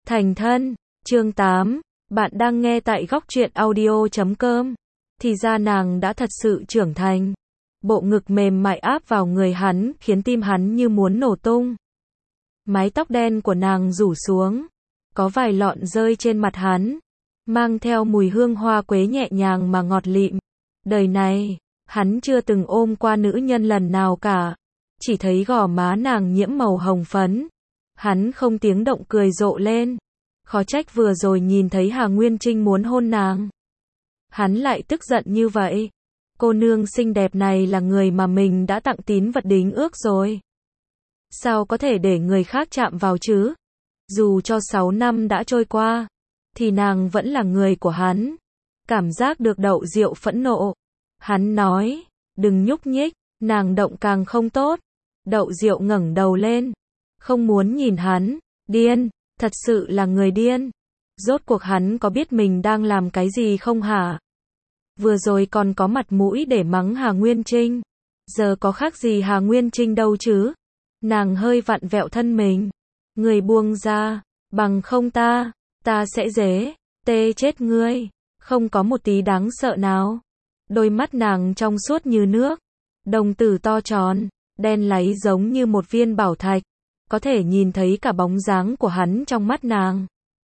Thành thân, chương 8, bạn đang nghe tại góc truyện audio.com. Thì ra nàng đã thật sự trưởng thành. Bộ ngực mềm mại áp vào người hắn khiến tim hắn như muốn nổ tung. Mái tóc đen của nàng rủ xuống, có vài lọn rơi trên mặt hắn, mang theo mùi hương hoa quế nhẹ nhàng mà ngọt lịm. Đời này, hắn chưa từng ôm qua nữ nhân lần nào cả, chỉ thấy gò má nàng nhiễm màu hồng phấn. Hắn không tiếng động cười rộ lên. Khó trách vừa rồi nhìn thấy Hà Nguyên Trinh muốn hôn nàng. Hắn lại tức giận như vậy. Cô nương xinh đẹp này là người mà mình đã tặng tín vật đính ước rồi. Sao có thể để người khác chạm vào chứ? Dù cho 6 năm đã trôi qua, thì nàng vẫn là người của hắn. Cảm giác được Đậu Diệu phẫn nộ. Hắn nói, đừng nhúc nhích, nàng động càng không tốt. Đậu Diệu ngẩng đầu lên, không muốn nhìn hắn. Điên, thật sự là người điên. Rốt cuộc hắn có biết mình đang làm cái gì không hả? Vừa rồi còn có mặt mũi để mắng Hà Nguyên Trinh. Giờ có khác gì Hà Nguyên Trinh đâu chứ? Nàng hơi vặn vẹo thân mình. Người buông ra, bằng không ta sẽ tê chết ngươi. Không có một tí đáng sợ nào. Đôi mắt nàng trong suốt như nước. Đồng tử to tròn, đen láy giống như một viên bảo thạch. Có thể nhìn thấy cả bóng dáng của hắn trong mắt nàng.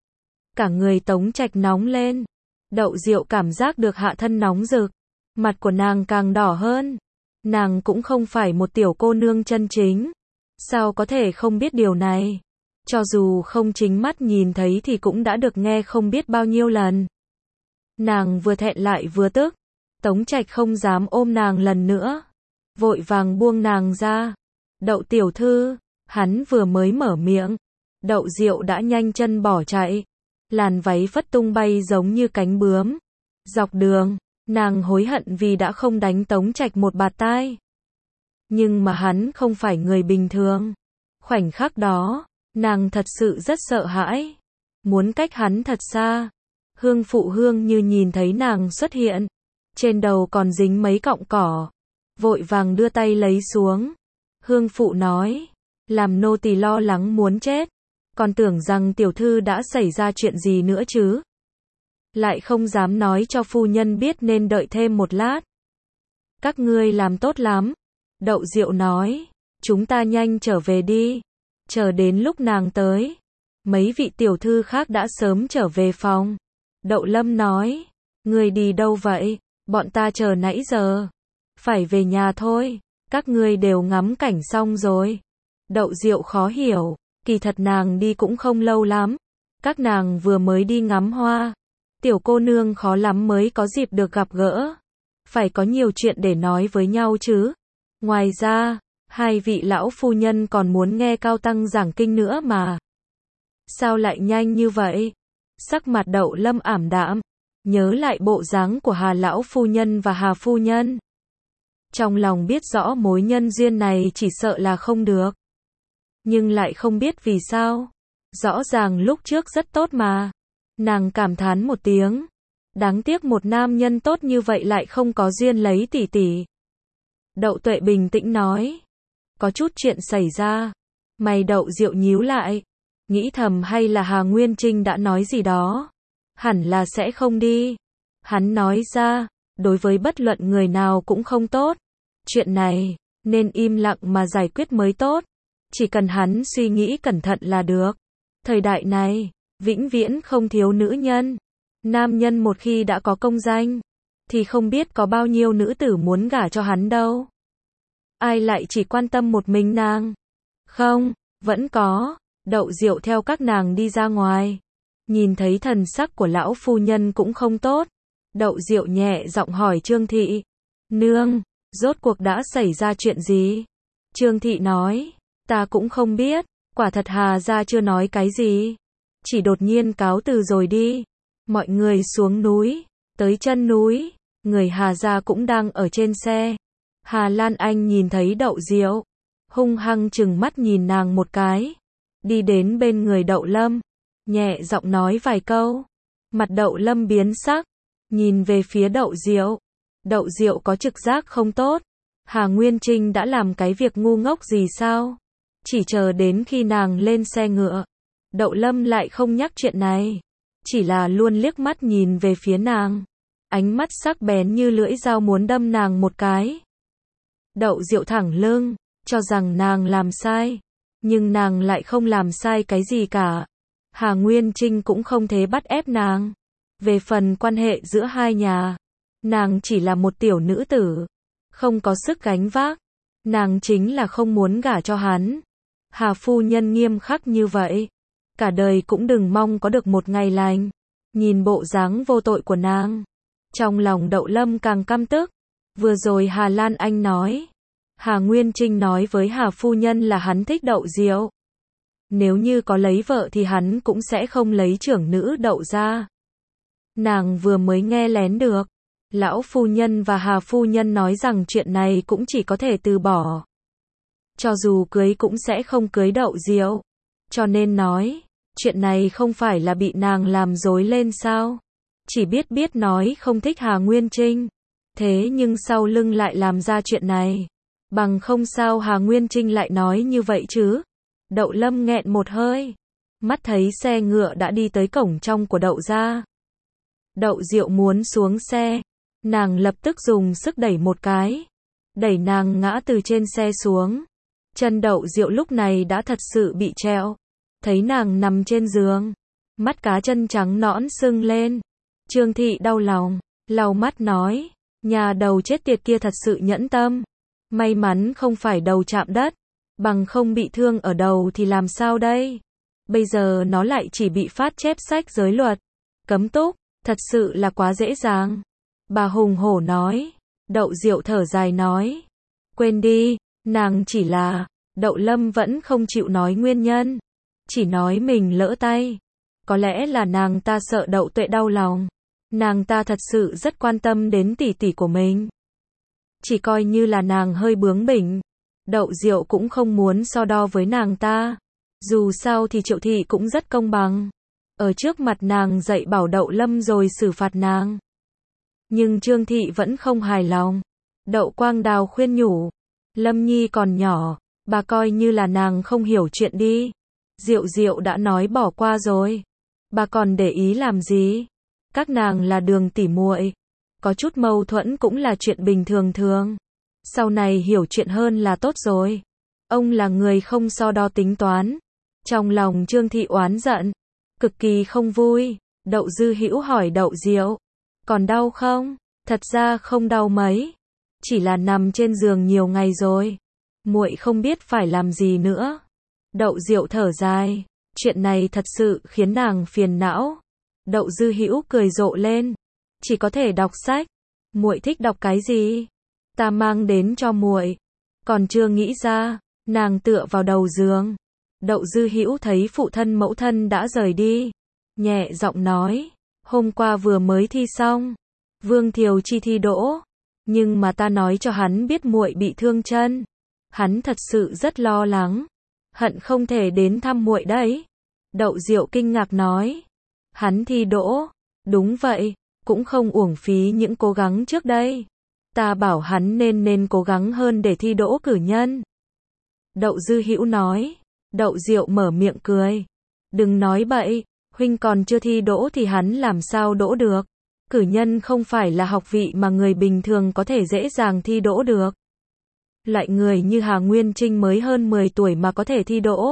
Cả người Tống Trạch nóng lên. Đậu Diệu cảm giác được hạ thân nóng rực. Mặt của nàng càng đỏ hơn. Nàng cũng không phải một tiểu cô nương chân chính. Sao có thể không biết điều này? Cho dù không chính mắt nhìn thấy thì cũng đã được nghe không biết bao nhiêu lần. Nàng vừa thẹn lại vừa tức. Tống Trạch không dám ôm nàng lần nữa. Vội vàng buông nàng ra. Đậu tiểu thư. Hắn vừa mới mở miệng, Đậu Diệu đã nhanh chân bỏ chạy. Làn váy phất tung bay giống như cánh bướm. Dọc đường, nàng hối hận vì đã không đánh Tống Trạch một bạt tai. Nhưng mà hắn không phải người bình thường. Khoảnh khắc đó, nàng thật sự rất sợ hãi. Muốn cách hắn thật xa. Hương Phụ Hương như nhìn thấy nàng xuất hiện. Trên đầu còn dính mấy cọng cỏ. Vội vàng đưa tay lấy xuống. Hương Phụ nói, làm nô tỳ lo lắng muốn chết. Còn tưởng rằng tiểu thư đã xảy ra chuyện gì nữa chứ. Lại không dám nói cho phu nhân biết nên đợi thêm một lát. Các ngươi làm tốt lắm. Đậu Diệu nói, chúng ta nhanh trở về đi. Chờ đến lúc nàng tới, mấy vị tiểu thư khác đã sớm trở về phòng. Đậu Lâm nói, ngươi đi đâu vậy? Bọn ta chờ nãy giờ. Phải về nhà thôi. Các ngươi đều ngắm cảnh xong rồi. Đậu Diệu khó hiểu, kỳ thật nàng đi cũng không lâu lắm. Các nàng vừa mới đi ngắm hoa. Tiểu cô nương khó lắm mới có dịp được gặp gỡ. Phải có nhiều chuyện để nói với nhau chứ. Ngoài ra, hai vị lão phu nhân còn muốn nghe Cao Tăng giảng kinh nữa mà. Sao lại nhanh như vậy? Sắc mặt Đậu Lâm ảm đạm, nhớ lại bộ dáng của Hà lão phu nhân và Hà phu nhân. Trong lòng biết rõ mối nhân duyên này chỉ sợ là không được. Nhưng lại không biết vì sao. Rõ ràng lúc trước rất tốt mà. Nàng cảm thán một tiếng. Đáng tiếc một nam nhân tốt như vậy lại không có duyên lấy tỷ tỷ. Đậu Tuệ bình tĩnh nói. Có chút chuyện xảy ra. Mày Đậu Diệu nhíu lại. Nghĩ thầm hay là Hà Nguyên Trinh đã nói gì đó. Hẳn là sẽ không đi. Hắn nói ra, đối với bất luận người nào cũng không tốt. Chuyện này, nên im lặng mà giải quyết mới tốt. Chỉ cần hắn suy nghĩ cẩn thận là được. Thời đại này, vĩnh viễn không thiếu nữ nhân. Nam nhân một khi đã có công danh, thì không biết có bao nhiêu nữ tử muốn gả cho hắn đâu. Ai lại chỉ quan tâm một mình nàng? Không, vẫn có. Đậu Diệu theo các nàng đi ra ngoài. Nhìn thấy thần sắc của lão phu nhân cũng không tốt. Đậu Diệu nhẹ giọng hỏi Trương Thị. Nương, rốt cuộc đã xảy ra chuyện gì? Trương Thị nói, ta cũng không biết. Quả thật Hà gia chưa nói cái gì. Chỉ đột nhiên cáo từ rồi đi. Mọi người xuống núi. Tới chân núi, người Hà gia cũng đang ở trên xe. Hà Lan Anh nhìn thấy Đậu Diệu, hung hăng trừng mắt nhìn nàng một cái. Đi đến bên người Đậu Lâm, nhẹ giọng nói vài câu. Mặt Đậu Lâm biến sắc, nhìn về phía Đậu Diệu. Đậu Diệu có trực giác không tốt. Hà Nguyên Trinh đã làm cái việc ngu ngốc gì sao? Chỉ chờ đến khi nàng lên xe ngựa, Đậu Lâm lại không nhắc chuyện này, chỉ là luôn liếc mắt nhìn về phía nàng. Ánh mắt sắc bén như lưỡi dao muốn đâm nàng một cái. Đậu Diệu thẳng lưng, cho rằng nàng làm sai. Nhưng nàng lại không làm sai cái gì cả. Hà Nguyên Trinh cũng không thể bắt ép nàng. Về phần quan hệ giữa hai nhà, nàng chỉ là một tiểu nữ tử, không có sức gánh vác. Nàng chính là không muốn gả cho hắn. Hà phu nhân nghiêm khắc như vậy, cả đời cũng đừng mong có được một ngày lành. Nhìn bộ dáng vô tội của nàng, trong lòng Đậu Lâm càng căm tức. Vừa rồi Hà Lan Anh nói, Hà Nguyên Trinh nói với Hà phu nhân là hắn thích Đậu Diệu. Nếu như có lấy vợ thì hắn cũng sẽ không lấy trưởng nữ Đậu ra. Nàng vừa mới nghe lén được, lão phu nhân và Hà phu nhân nói rằng chuyện này cũng chỉ có thể từ bỏ. Cho dù cưới cũng sẽ không cưới Đậu Diệu. Cho nên nói, chuyện này không phải là bị nàng làm dối lên sao? Chỉ biết nói không thích Hà Nguyên Trinh. Thế nhưng sau lưng lại làm ra chuyện này. Bằng không sao Hà Nguyên Trinh lại nói như vậy chứ? Đậu Lâm nghẹn một hơi. Mắt thấy xe ngựa đã đi tới cổng trong của Đậu gia. Đậu Diệu muốn xuống xe. Nàng lập tức dùng sức đẩy một cái. Đẩy nàng ngã từ trên xe xuống. Chân Đậu Diệu lúc này đã thật sự bị trẹo. Thấy nàng nằm trên giường. Mắt cá chân trắng nõn sưng lên. Trương Thị đau lòng, lau mắt nói. Nhà đầu chết tiệt kia thật sự nhẫn tâm. May mắn không phải đầu chạm đất. Bằng không bị thương ở đầu thì làm sao đây? Bây giờ nó lại chỉ bị phát chép sách giới luật. Cấm túc, thật sự là quá dễ dàng. Bà hùng hổ nói. Đậu Diệu thở dài nói. Quên đi, nàng chỉ là... Đậu Lâm vẫn không chịu nói nguyên nhân. Chỉ nói mình lỡ tay. Có lẽ là nàng ta sợ Đậu Tuệ đau lòng. Nàng ta thật sự rất quan tâm đến tỷ tỷ của mình. Chỉ coi như là nàng hơi bướng bỉnh. Đậu Diệu cũng không muốn so đo với nàng ta. Dù sao thì Triệu Thị cũng rất công bằng. Ở trước mặt nàng dạy bảo Đậu Lâm rồi xử phạt nàng. Nhưng Trương Thị vẫn không hài lòng. Đậu Quang Đào khuyên nhủ. Lâm Nhi còn nhỏ. Bà coi như là nàng không hiểu chuyện đi. Diệu Diệu đã nói bỏ qua rồi. Bà còn để ý làm gì? Các nàng là đường tỉ muội. Có chút mâu thuẫn cũng là chuyện bình thường thường. Sau này hiểu chuyện hơn là tốt rồi. Ông là người không so đo tính toán. Trong lòng Trương Thị oán giận. Cực kỳ không vui. Đậu Dư Hữu hỏi Đậu Diệu. Còn đau không? Thật ra không đau mấy. Chỉ là nằm trên giường nhiều ngày rồi. Muội không biết phải làm gì nữa. Đậu Diệu thở dài. Chuyện này thật sự khiến nàng phiền não. Đậu Dư Hữu cười rộ lên. Chỉ có thể đọc sách. Muội thích đọc cái gì? Ta mang đến cho muội. Còn chưa nghĩ ra. Nàng tựa vào đầu giường. Đậu Dư Hữu thấy phụ thân mẫu thân đã rời đi. Nhẹ giọng nói. Hôm qua vừa mới thi xong. Vương Thiều Chi thi đỗ. Nhưng mà ta nói cho hắn biết muội bị thương chân. Hắn thật sự rất lo lắng. Hận không thể đến thăm muội đấy. Đậu Diệu kinh ngạc nói. Hắn thi đỗ. Đúng vậy. Cũng không uổng phí những cố gắng trước đây. Ta bảo hắn nên cố gắng hơn để thi đỗ cử nhân. Đậu Dư Hữu nói. Đậu Diệu mở miệng cười. Đừng nói bậy. Huynh còn chưa thi đỗ thì hắn làm sao đỗ được. Cử nhân không phải là học vị mà người bình thường có thể dễ dàng thi đỗ được. Loại người như Hà Nguyên Trinh mới hơn 10 tuổi mà có thể thi đỗ.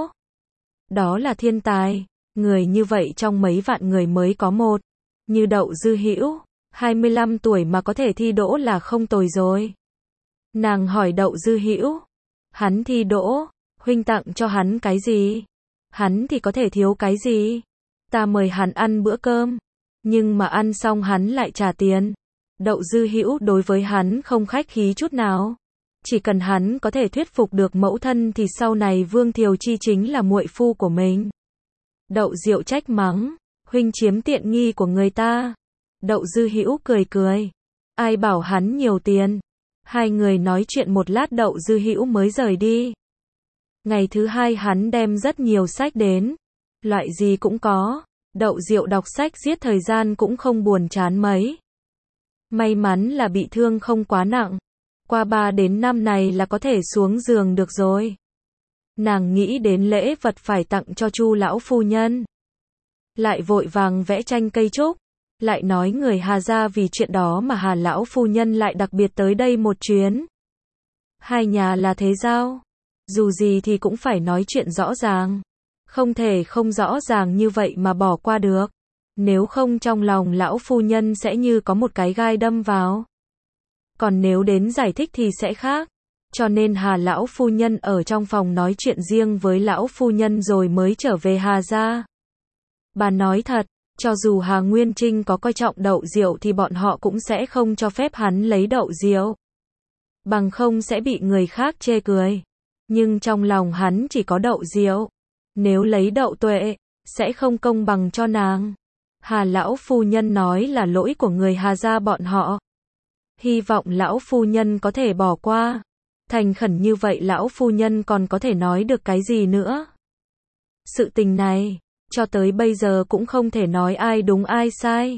Đó là thiên tài. Người như vậy trong mấy vạn người mới có một. Như Đậu Dư Hữu 25 tuổi mà có thể thi đỗ là không tồi rồi. Nàng hỏi Đậu Dư Hữu. Hắn thi đỗ. Huynh tặng cho hắn cái gì? Hắn thì có thể thiếu cái gì? Ta mời hắn ăn bữa cơm. Nhưng mà ăn xong hắn lại trả tiền. Đậu Dư Hữu đối với hắn không khách khí chút nào. Chỉ cần hắn có thể thuyết phục được mẫu thân thì sau này Vương Thiều Chi chính là muội phu của mình. Đậu Diệu trách mắng. Huynh chiếm tiện nghi của người ta. Đậu Dư Hữu cười cười. Ai bảo hắn nhiều tiền. Hai người nói chuyện một lát Đậu Dư Hữu mới rời đi. Ngày thứ hai hắn đem rất nhiều sách đến. Loại gì cũng có. Đậu Diệu đọc sách giết thời gian cũng không buồn chán mấy. May mắn là bị thương không quá nặng. Qua 3 đến 5 này là có thể xuống giường được rồi. Nàng nghĩ đến lễ vật phải tặng cho Chu lão phu nhân. Lại vội vàng vẽ tranh cây trúc. Lại nói người Hà gia vì chuyện đó mà Hà lão phu nhân lại đặc biệt tới đây một chuyến. Hai nhà là thế giao. Dù gì thì cũng phải nói chuyện rõ ràng. Không thể không rõ ràng như vậy mà bỏ qua được. Nếu không trong lòng lão phu nhân sẽ như có một cái gai đâm vào. Còn nếu đến giải thích thì sẽ khác. Cho nên Hà lão phu nhân ở trong phòng nói chuyện riêng với lão phu nhân rồi mới trở về Hà gia. Bà nói thật, cho dù Hà Nguyên Trinh có coi trọng đậu rượu thì bọn họ cũng sẽ không cho phép hắn lấy đậu rượu. Bằng không sẽ bị người khác chê cười. Nhưng trong lòng hắn chỉ có đậu rượu. Nếu lấy đậu tuệ, sẽ không công bằng cho nàng. Hà lão phu nhân nói là lỗi của người Hà gia bọn họ. Hy vọng lão phu nhân có thể bỏ qua. Thành khẩn như vậy lão phu nhân còn có thể nói được cái gì nữa. Sự tình này, cho tới bây giờ cũng không thể nói ai đúng ai sai.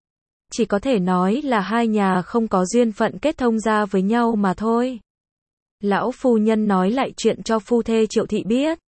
Chỉ có thể nói là hai nhà không có duyên phận kết thông ra với nhau mà thôi. Lão phu nhân nói lại chuyện cho phu thê Triệu thị biết.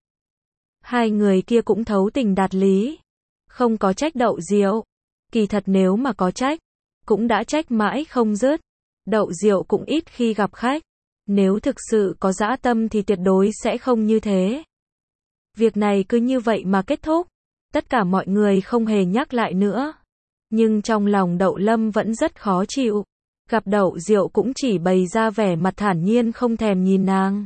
Hai người kia cũng thấu tình đạt lý. Không có trách đậu rượu. Kỳ thật nếu mà có trách, cũng đã trách mãi không dứt. Đậu rượu cũng ít khi gặp khách. Nếu thực sự có dã tâm thì tuyệt đối sẽ không như thế. Việc này cứ như vậy mà kết thúc. Tất cả mọi người không hề nhắc lại nữa. Nhưng trong lòng Đậu Lâm vẫn rất khó chịu. Gặp Đậu Diệu cũng chỉ bày ra vẻ mặt thản nhiên không thèm nhìn nàng.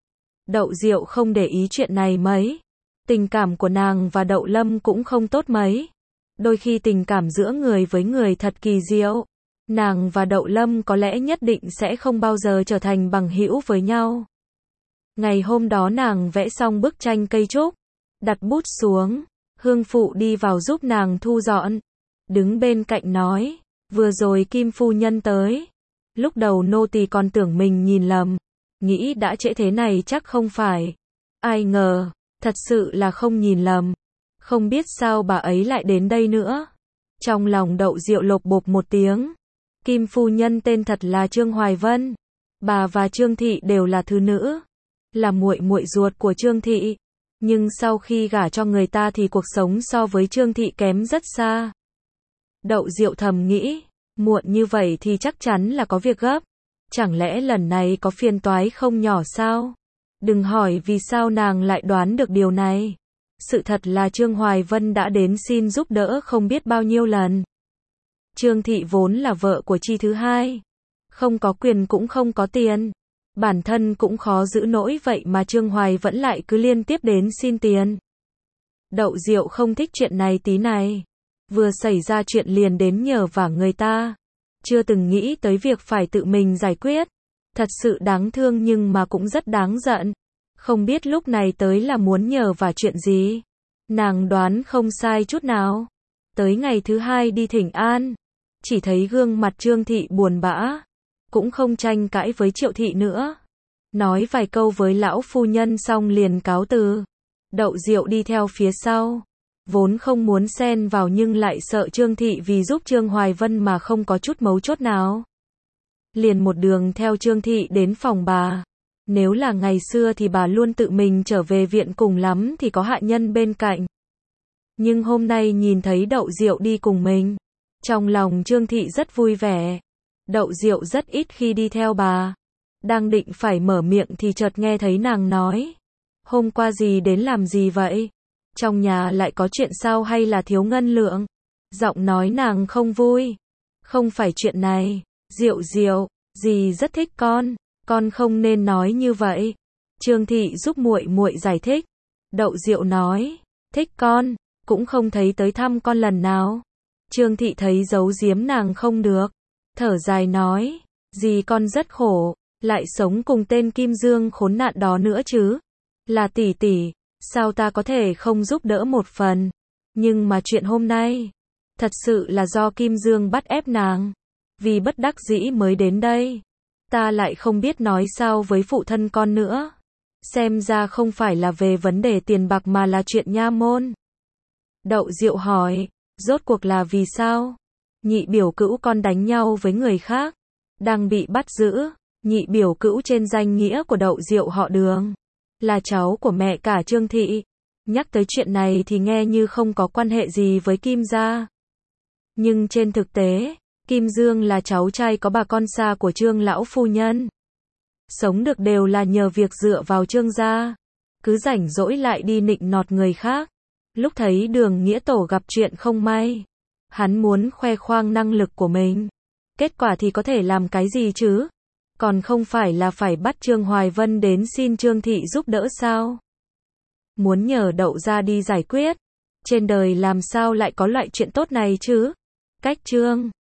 Đậu Diệu không để ý chuyện này mấy. Tình cảm của nàng và Đậu Lâm cũng không tốt mấy. Đôi khi tình cảm giữa người với người thật kỳ diệu. Nàng và Đậu Lâm có lẽ nhất định sẽ không bao giờ trở thành bằng hữu với nhau. Ngày hôm đó nàng vẽ xong bức tranh cây trúc. Đặt bút xuống. Hương phụ đi vào giúp nàng thu dọn. Đứng bên cạnh nói. Vừa rồi Kim phu nhân tới. Lúc đầu nô tỳ còn tưởng mình nhìn lầm. Nghĩ đã trễ thế này chắc không phải. Ai ngờ, thật sự là không nhìn lầm. Không biết sao bà ấy lại đến đây nữa. Trong lòng Đậu Diệu lột bột một tiếng. Kim phu nhân tên thật là Trương Hoài Vân. Bà và Trương thị đều là thứ nữ. Là muội muội ruột của Trương thị. Nhưng sau khi gả cho người ta thì cuộc sống so với Trương thị kém rất xa. Đậu Diệu thầm nghĩ, muộn như vậy thì chắc chắn là có việc gấp. Chẳng lẽ lần này có phiền toái không nhỏ sao? Đừng hỏi vì sao nàng lại đoán được điều này. Sự thật là Trương Hoài Vân đã đến xin giúp đỡ không biết bao nhiêu lần. Trương thị vốn là vợ của Chi thứ hai. Không có quyền cũng không có tiền. Bản thân cũng khó giữ nổi vậy mà Trương Hoài vẫn lại cứ liên tiếp đến xin tiền. Đậu Diệu không thích chuyện này tí này. Vừa xảy ra chuyện liền đến nhờ vả người ta. Chưa từng nghĩ tới việc phải tự mình giải quyết. Thật sự đáng thương nhưng mà cũng rất đáng giận. Không biết lúc này tới là muốn nhờ vả chuyện gì. Nàng đoán không sai chút nào. Tới ngày thứ hai đi thỉnh an. Chỉ thấy gương mặt Trương thị buồn bã. Cũng không tranh cãi với Triệu thị nữa. Nói vài câu với lão phu nhân xong liền cáo từ. Đậu Diệu đi theo phía sau. Vốn không muốn xen vào nhưng lại sợ Trương thị vì giúp Trương Hoài Vân mà không có chút mấu chốt nào. Liền một đường theo Trương thị đến phòng bà. Nếu là ngày xưa thì bà luôn tự mình trở về viện, cùng lắm thì có hạ nhân bên cạnh. Nhưng hôm nay nhìn thấy Đậu Diệu đi cùng mình. Trong lòng Trương thị rất vui vẻ. Đậu Diệu rất ít khi đi theo bà. Đang định phải mở miệng thì chợt nghe thấy nàng nói. Hôm qua gì đến làm gì vậy? Trong nhà lại có chuyện sao hay là thiếu ngân lượng? Giọng nói nàng không vui. Không phải chuyện này. Diệu Diệu, dì rất thích con không nên nói như vậy. Trương thị giúp muội muội giải thích. Đậu Diệu nói, thích con, cũng không thấy tới thăm con lần nào. Trương thị thấy giấu giếm nàng không được. Thở dài nói, dì con rất khổ, lại sống cùng tên Kim Dương khốn nạn đó nữa chứ. Là tỷ tỷ, sao ta có thể không giúp đỡ một phần. Nhưng mà chuyện hôm nay, thật sự là do Kim Dương bắt ép nàng. Vì bất đắc dĩ mới đến đây. Ta lại không biết nói sao với phụ thân con nữa. Xem ra không phải là về vấn đề tiền bạc mà là chuyện nha môn. Đậu Diệu hỏi, rốt cuộc là vì sao? Nhị biểu cữu con đánh nhau với người khác, đang bị bắt giữ. Nhị biểu cữu trên danh nghĩa của Đậu Diệu họ Đường, là cháu của mẹ cả Trương Thị. Nhắc tới chuyện này thì nghe như không có quan hệ gì với Kim gia. Nhưng trên thực tế, Kim Dương là cháu trai có bà con xa của Trương lão phu nhân. Sống được đều là nhờ việc dựa vào Trương gia. Cứ rảnh rỗi lại đi nịnh nọt người khác. Lúc thấy Đường Nghĩa Tổ gặp chuyện không may, hắn muốn khoe khoang năng lực của mình. Kết quả thì có thể làm cái gì chứ? Còn không phải là phải bắt Trương Hoài Vân đến xin Trương Thị giúp đỡ sao? Muốn nhờ Đậu ra đi giải quyết. Trên đời làm sao lại có loại chuyện tốt này chứ? Cách Trương